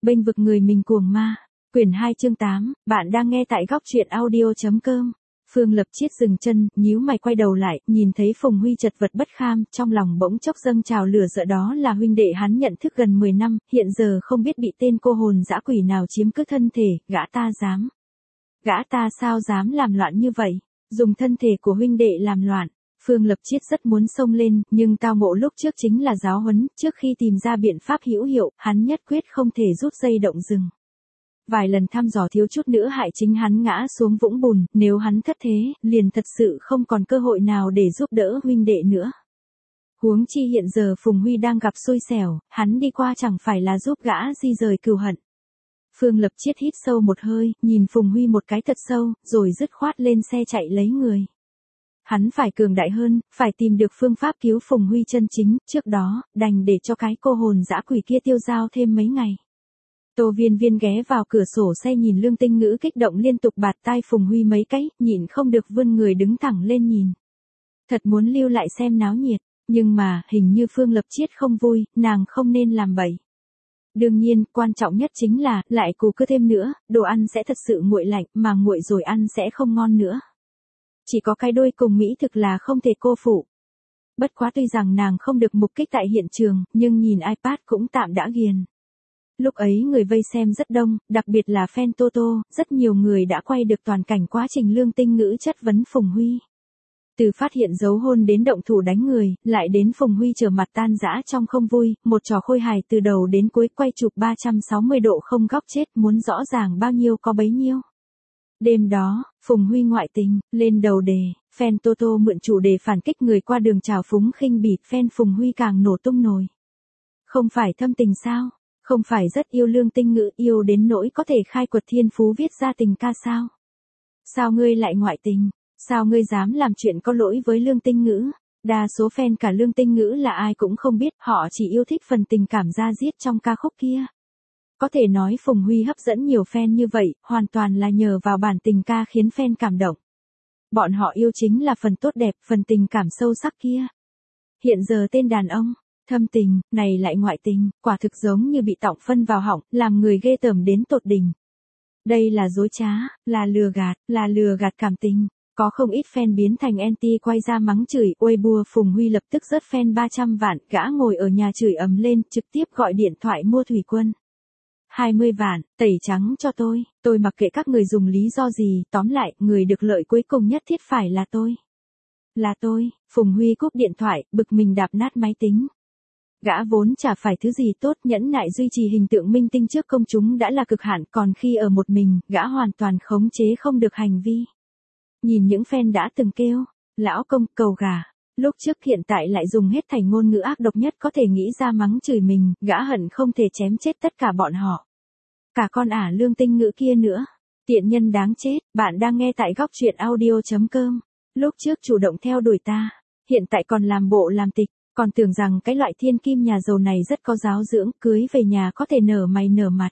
Bênh vực người mình cuồng ma. Quyển 2 chương 8, bạn đang nghe tại góc truyện audio.com. Phương Lập Chiết dừng chân, nhíu mày quay đầu lại, nhìn thấy Phùng Huy chật vật bất kham, trong lòng bỗng chốc dâng trào lửa giận, đó là huynh đệ hắn nhận thức gần 10 năm, hiện giờ không biết bị tên cô hồn dã quỷ nào chiếm cứ thân thể, gã ta sao dám làm loạn như vậy, dùng thân thể của huynh đệ làm loạn. Phương Lập Chiết rất muốn xông lên, nhưng tao ngộ lúc trước chính là giáo huấn, trước khi tìm ra biện pháp hữu hiệu, hắn nhất quyết không thể rút dây động rừng. Vài lần thăm dò thiếu chút nữa hại chính hắn ngã xuống vũng bùn, nếu hắn thất thế, liền thật sự không còn cơ hội nào để giúp đỡ huynh đệ nữa. Huống chi hiện giờ Phùng Huy đang gặp xui xẻo, hắn đi qua chẳng phải là giúp gã di rời cừu hận. Phương Lập Chiết hít sâu một hơi, nhìn Phùng Huy một cái thật sâu, rồi dứt khoát lên xe chạy lấy người. Hắn phải cường đại hơn, phải tìm được phương pháp cứu Phùng Huy chân chính, trước đó, đành để cho cái cô hồn dã quỷ kia tiêu dao thêm mấy ngày. Tô Viên Viên ghé vào cửa sổ xe nhìn Lương Tinh Ngữ kích động liên tục bạt tai Phùng Huy mấy cái, nhịn không được vươn người đứng thẳng lên nhìn. Thật muốn lưu lại xem náo nhiệt, nhưng mà, hình như Phương Lập Chiết không vui, nàng không nên làm bậy. Đương nhiên, quan trọng nhất chính là, lại cù cứ thêm nữa, đồ ăn sẽ thật sự nguội lạnh, mà nguội rồi ăn sẽ không ngon nữa. Chỉ có cái đôi cùng mỹ thực là không thể cô phụ. Bất quá tuy rằng nàng không được mục kích tại hiện trường, nhưng nhìn iPad cũng tạm đã ghiền. Lúc ấy người vây xem rất đông, đặc biệt là fan Toto, rất nhiều người đã quay được toàn cảnh quá trình Lương Tinh Ngữ chất vấn Phùng Huy. Từ phát hiện dấu hôn đến động thủ đánh người, lại đến Phùng Huy trở mặt tan rã trong không vui, một trò khôi hài từ đầu đến cuối quay chụp 360 độ không góc chết, muốn rõ ràng bao nhiêu có bấy nhiêu. Đêm đó, Phùng Huy ngoại tình, lên đầu đề, fan Toto mượn chủ đề phản kích người qua đường trào phúng khinh bỉ, fan Phùng Huy càng nổ tung nồi. Không phải thâm tình sao? Không phải rất yêu Lương Tinh Ngữ, yêu đến nỗi có thể khai quật thiên phú viết ra tình ca sao? Sao ngươi lại ngoại tình? Sao ngươi dám làm chuyện có lỗi với Lương Tinh Ngữ? Đa số fan cả Lương Tinh Ngữ là ai cũng không biết, họ chỉ yêu thích phần tình cảm da diết trong ca khúc kia. Có thể nói Phùng Huy hấp dẫn nhiều fan như vậy, hoàn toàn là nhờ vào bản tình ca khiến fan cảm động. Bọn họ yêu chính là phần tốt đẹp, phần tình cảm sâu sắc kia. Hiện giờ tên đàn ông, thâm tình, này lại ngoại tình, quả thực giống như bị tọng phân vào họng, làm người ghê tởm đến tột đỉnh. Đây là dối trá, là lừa gạt cảm tình. Có không ít fan biến thành anti quay ra mắng chửi, Weibo Phùng Huy lập tức rớt fan 300 vạn, gã ngồi ở nhà chửi ầm lên, trực tiếp gọi điện thoại mua thủy quân. 20 vạn, tẩy trắng cho tôi mặc kệ các người dùng lý do gì, tóm lại, người được lợi cuối cùng nhất thiết phải là tôi. Là tôi, Phùng Huy cúp điện thoại, bực mình đạp nát máy tính. Gã vốn chả phải thứ gì tốt, nhẫn nại duy trì hình tượng minh tinh trước công chúng đã là cực hạn, còn khi ở một mình, gã hoàn toàn khống chế không được hành vi. Nhìn những fan đã từng kêu, lão công, cầu gà, lúc trước hiện tại lại dùng hết thành ngôn ngữ ác độc nhất có thể nghĩ ra mắng chửi mình, gã hận không thể chém chết tất cả bọn họ. Cả con ả Lương Tinh Ngữ kia nữa. Tiện nhân đáng chết, bạn đang nghe tại góc truyện audio.com. Lúc trước chủ động theo đuổi ta, hiện tại còn làm bộ làm tịch, còn tưởng rằng cái loại thiên kim nhà giàu này rất có giáo dưỡng, cưới về nhà có thể nở mày nở mặt.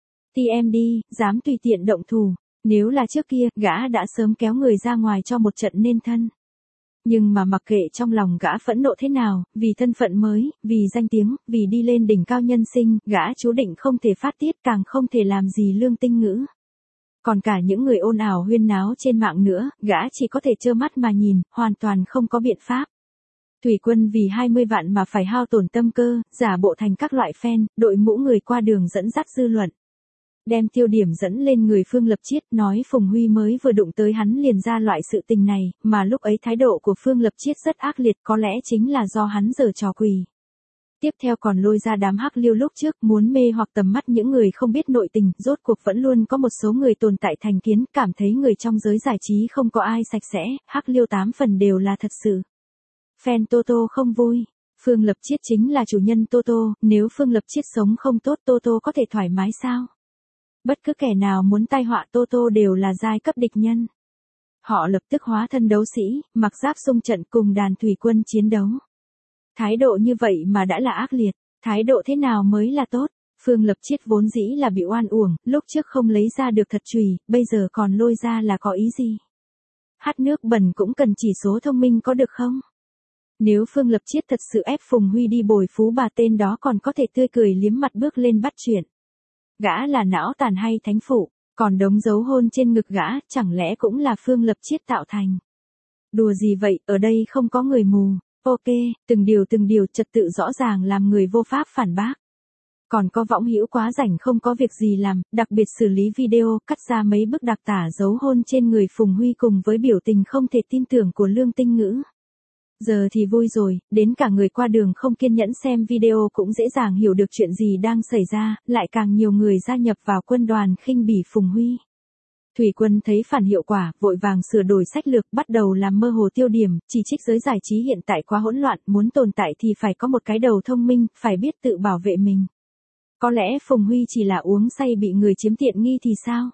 TMD, dám tùy tiện động thủ. Nếu là trước kia, gã đã sớm kéo người ra ngoài cho một trận nên thân. Nhưng mà mặc kệ trong lòng gã phẫn nộ thế nào, vì thân phận mới, vì danh tiếng, vì đi lên đỉnh cao nhân sinh, gã chú định không thể phát tiết, càng không thể làm gì Lương Tinh Ngữ. Còn cả những người ồn ào huyên náo trên mạng nữa, gã chỉ có thể trơ mắt mà nhìn, hoàn toàn không có biện pháp. Thủy quân vì 20 vạn mà phải hao tổn tâm cơ, giả bộ thành các loại fan, đội mũ người qua đường dẫn dắt dư luận. Đem tiêu điểm dẫn lên người Phương Lập Chiết, nói Phùng Huy mới vừa đụng tới hắn liền ra loại sự tình này, mà lúc ấy thái độ của Phương Lập Chiết rất ác liệt, có lẽ chính là do hắn giở trò quỷ. Tiếp theo còn lôi ra đám hắc liêu lúc trước, muốn mê hoặc tầm mắt những người không biết nội tình, rốt cuộc vẫn luôn có một số người tồn tại thành kiến, cảm thấy người trong giới giải trí không có ai sạch sẽ, hắc liêu 8 phần đều là thật sự. Fan Toto không vui. Phương Lập Chiết chính là chủ nhân Toto, nếu Phương Lập Chiết sống không tốt Toto có thể thoải mái sao? Bất cứ kẻ nào muốn tai họa Toto đều là giai cấp địch nhân. Họ lập tức hóa thân đấu sĩ, mặc giáp xung trận cùng đàn thủy quân chiến đấu. Thái độ như vậy mà đã là ác liệt, thái độ thế nào mới là tốt? Phương Lập Chiết vốn dĩ là bị oan uổng, lúc trước không lấy ra được thật chùy, bây giờ còn lôi ra là có ý gì? Hát nước bẩn cũng cần chỉ số thông minh có được không? Nếu Phương Lập Chiết thật sự ép Phùng Huy đi bồi phú bà tên đó còn có thể tươi cười liếm mặt bước lên bắt chuyện. Gã là não tàn hay thánh phụ, còn đống dấu hôn trên ngực gã, chẳng lẽ cũng là Phương Lập Chiết tạo thành? Đùa gì vậy, ở đây không có người mù. Ok, từng điều trật tự rõ ràng làm người vô pháp phản bác. Còn có võng hữu quá rảnh không có việc gì làm, đặc biệt xử lý video, cắt ra mấy bức đặc tả dấu hôn trên người Phùng Huy cùng với biểu tình không thể tin tưởng của Lương Tinh Ngữ. Giờ thì vui rồi, đến cả người qua đường không kiên nhẫn xem video cũng dễ dàng hiểu được chuyện gì đang xảy ra, lại càng nhiều người gia nhập vào quân đoàn khinh bỉ Phùng Huy. Thủy Quân thấy phản hiệu quả, vội vàng sửa đổi sách lược, bắt đầu làm mơ hồ tiêu điểm, chỉ trích giới giải trí hiện tại quá hỗn loạn, muốn tồn tại thì phải có một cái đầu thông minh, phải biết tự bảo vệ mình. Có lẽ Phùng Huy chỉ là uống say bị người chiếm tiện nghi thì sao?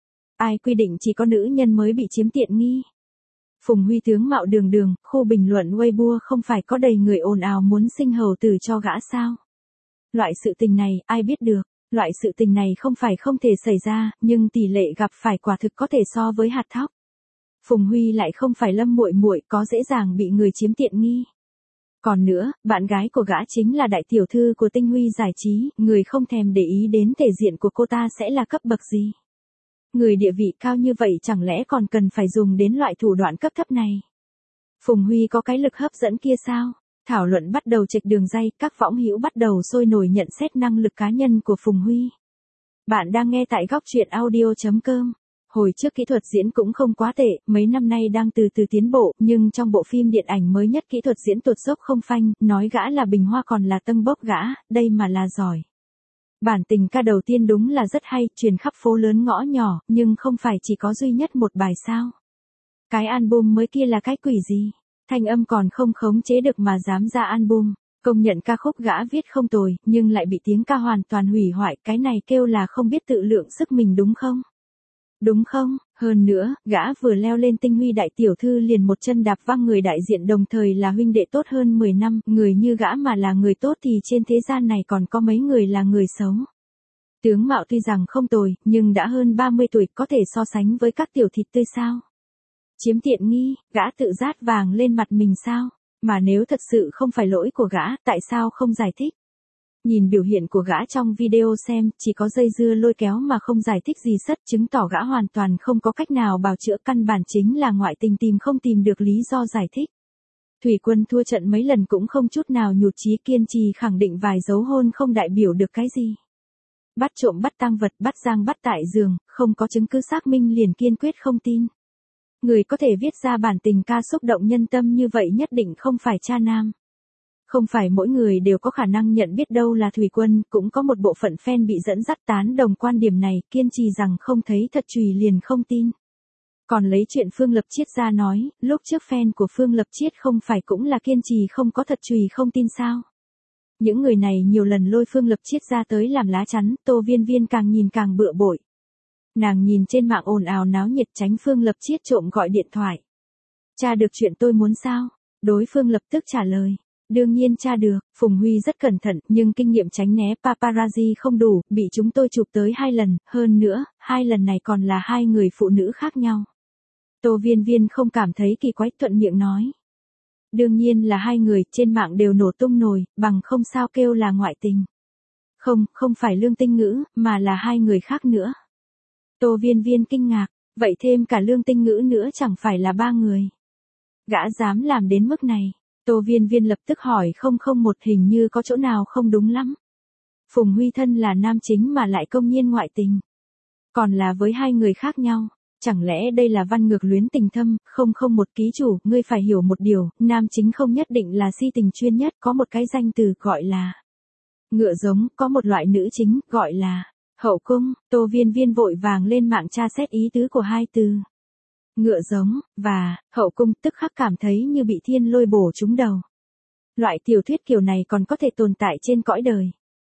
Ai quy định chỉ có nữ nhân mới bị chiếm tiện nghi? Phùng Huy tướng mạo đường đường, khu bình luận Weibo không phải có đầy người ồn ào muốn sinh hầu tử cho gã sao? Loại sự tình này, ai biết được? Loại sự tình này không phải không thể xảy ra, nhưng tỷ lệ gặp phải quả thực có thể so với hạt thóc. Phùng Huy lại không phải Lâm Muội Muội, có dễ dàng bị người chiếm tiện nghi. Còn nữa, bạn gái của gã chính là đại tiểu thư của Tinh Huy giải trí, người không thèm để ý đến thể diện của cô ta sẽ là cấp bậc gì. Người địa vị cao như vậy chẳng lẽ còn cần phải dùng đến loại thủ đoạn cấp thấp này. Phùng Huy có cái lực hấp dẫn kia sao? Thảo luận bắt đầu chệch đường ray, các võng hữu bắt đầu sôi nổi nhận xét năng lực cá nhân của Phùng Huy. Bạn đang nghe tại góc truyện audio.com. Hồi trước kỹ thuật diễn cũng không quá tệ, mấy năm nay đang từ từ tiến bộ, nhưng trong bộ phim điện ảnh mới nhất kỹ thuật diễn tuột dốc không phanh, nói gã là bình hoa còn là tâng bốc gã, đây mà là giỏi. Bản tình ca đầu tiên đúng là rất hay, truyền khắp phố lớn ngõ nhỏ, nhưng không phải chỉ có duy nhất một bài sao. Cái album mới kia là cái quỷ gì? Thanh âm còn không khống chế được mà dám ra album. Công nhận ca khúc gã viết không tồi, nhưng lại bị tiếng ca hoàn toàn hủy hoại, cái này kêu là không biết tự lượng sức mình đúng không? Đúng không? Hơn nữa, gã vừa leo lên Tinh Huy đại tiểu thư liền một chân đạp văng người đại diện đồng thời là huynh đệ tốt hơn 10 năm, người như gã mà là người tốt thì trên thế gian này còn có mấy người là người xấu. Tướng mạo tuy rằng không tồi, nhưng đã hơn 30 tuổi có thể so sánh với các tiểu thịt tươi sao? Chiếm tiện nghi, gã tự rát vàng lên mặt mình sao? Mà nếu thật sự không phải lỗi của gã, tại sao không giải thích? Nhìn biểu hiện của gã trong video xem, chỉ có dây dưa lôi kéo mà không giải thích gì sất, chứng tỏ gã hoàn toàn không có cách nào bào chữa, căn bản chính là ngoại tình tìm không tìm được lý do giải thích. Thủy Quân thua trận mấy lần cũng không chút nào nhụt chí, kiên trì khẳng định vài dấu hôn không đại biểu được cái gì. Bắt trộm bắt tang vật, bắt giang bắt tại giường, không có chứng cứ xác minh liền kiên quyết không tin. Người có thể viết ra bản tình ca xúc động nhân tâm như vậy nhất định không phải cha nam. Không phải mỗi người đều có khả năng nhận biết đâu là Thủy Quân, cũng có một bộ phận fan bị dẫn dắt tán đồng quan điểm này, kiên trì rằng không thấy thật chùy liền không tin. Còn lấy chuyện Phương Lập Chiết ra nói, lúc trước fan của Phương Lập Chiết không phải cũng là kiên trì không có thật chùy không tin sao? Những người này nhiều lần lôi Phương Lập Chiết ra tới làm lá chắn, Tô Viên Viên càng nhìn càng bựa bội. Nàng nhìn trên mạng ồn ào náo nhiệt tránh Phương Lập Chiết trộm gọi điện thoại. Tra được chuyện tôi muốn sao? Đối phương lập tức trả lời. Đương nhiên tra được, Phùng Huy rất cẩn thận, nhưng kinh nghiệm tránh né paparazzi không đủ, bị chúng tôi chụp tới 2 lần, hơn nữa, 2 lần này còn là 2 người phụ nữ khác nhau. Tô Viên Viên không cảm thấy kỳ quái, thuận miệng nói. Đương nhiên là 2 người, trên mạng đều nổ tung nồi, bằng không sao kêu là ngoại tình. Không phải Lương Tinh Ngữ, mà là 2 người khác nữa. Tô Viên Viên kinh ngạc, vậy thêm cả Lương Tinh Ngữ nữa chẳng phải là 3 người. Gã dám làm đến mức này. Tô Viên Viên lập tức hỏi 001, hình như có chỗ nào không đúng lắm. Phùng Huy thân là nam chính mà lại công nhiên ngoại tình. Còn là với 2 người khác nhau. Chẳng lẽ đây là văn ngược luyến tình thâm, 001 ký chủ, ngươi phải hiểu một điều, nam chính không nhất định là si tình chuyên nhất, có một cái danh từ gọi là ngựa giống, có một loại nữ chính, gọi là hậu cung. Tô Viên Viên vội vàng lên mạng tra xét ý tứ của 2 từ. Ngựa giống, và hậu cung, tức khắc cảm thấy như bị thiên lôi bổ trúng đầu. Loại tiểu thuyết kiểu này còn có thể tồn tại trên cõi đời.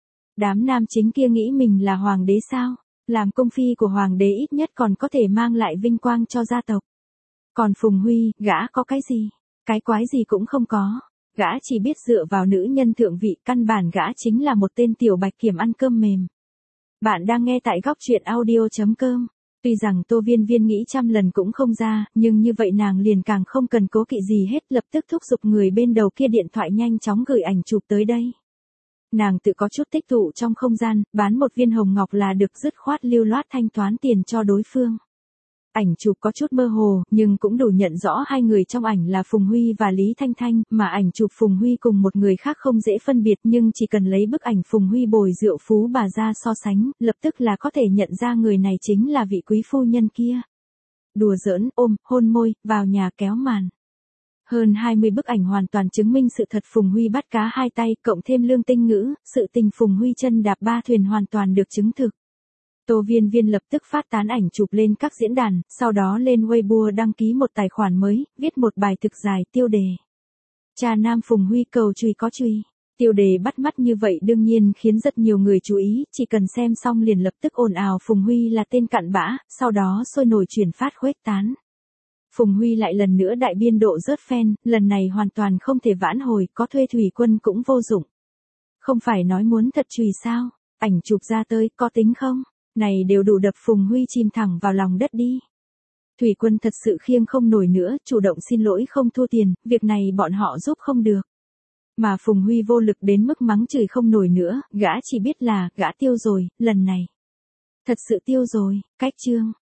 Đám nam chính kia nghĩ mình là hoàng đế sao? Làm cung phi của hoàng đế ít nhất còn có thể mang lại vinh quang cho gia tộc. Còn Phùng Huy, gã có cái gì? Cái quái gì cũng không có. Gã chỉ biết dựa vào nữ nhân thượng vị, căn bản gã chính là một tên tiểu bạch kiểm ăn cơm mềm. Bạn đang nghe tại góc truyện audio.com. Tuy rằng Tô Viên Viên nghĩ trăm lần cũng không ra, nhưng như vậy nàng liền càng không cần cố kỵ gì hết, lập tức thúc giục người bên đầu kia điện thoại nhanh chóng gửi ảnh chụp tới đây. Nàng tự có chút tích tụ trong không gian, bán một viên hồng ngọc là được dứt khoát lưu loát thanh toán tiền cho đối phương. Ảnh chụp có chút mơ hồ, nhưng cũng đủ nhận rõ hai người trong ảnh là Phùng Huy và Lý Thanh Thanh, mà ảnh chụp Phùng Huy cùng một người khác không dễ phân biệt, nhưng chỉ cần lấy bức ảnh Phùng Huy bồi rượu phú bà ra so sánh, lập tức là có thể nhận ra người này chính là vị quý phu nhân kia. Đùa giỡn, ôm, hôn môi, vào nhà kéo màn. Hơn 20 bức ảnh hoàn toàn chứng minh sự thật Phùng Huy bắt cá hai tay, cộng thêm lương tinh ngữ, sự tình Phùng Huy chân đạp ba thuyền hoàn toàn được chứng thực. Tô Viên Viên lập tức phát tán ảnh chụp lên các diễn đàn, sau đó lên Weibo đăng ký một tài khoản mới, viết một bài thực dài tiêu đề. Cha nam Phùng Huy cầu chùy có chùy. Tiêu đề bắt mắt như vậy đương nhiên khiến rất nhiều người chú ý, chỉ cần xem xong liền lập tức ồn ào Phùng Huy là tên cặn bã, sau đó sôi nổi truyền phát khuếch tán. Phùng Huy lại lần nữa đại biên độ rớt fan, lần này hoàn toàn không thể vãn hồi, có thuê thủy quân cũng vô dụng. Không phải nói muốn thật chùy sao, ảnh chụp ra tới, có tính không? Này đều đủ đập Phùng Huy chìm thẳng vào lòng đất đi. Thủy quân thật sự khiêng không nổi nữa, chủ động xin lỗi không thua tiền, việc này bọn họ giúp không được. Mà Phùng Huy vô lực đến mức mắng chửi không nổi nữa, gã chỉ biết là, gã tiêu rồi, lần này. Thật sự tiêu rồi, cách chương.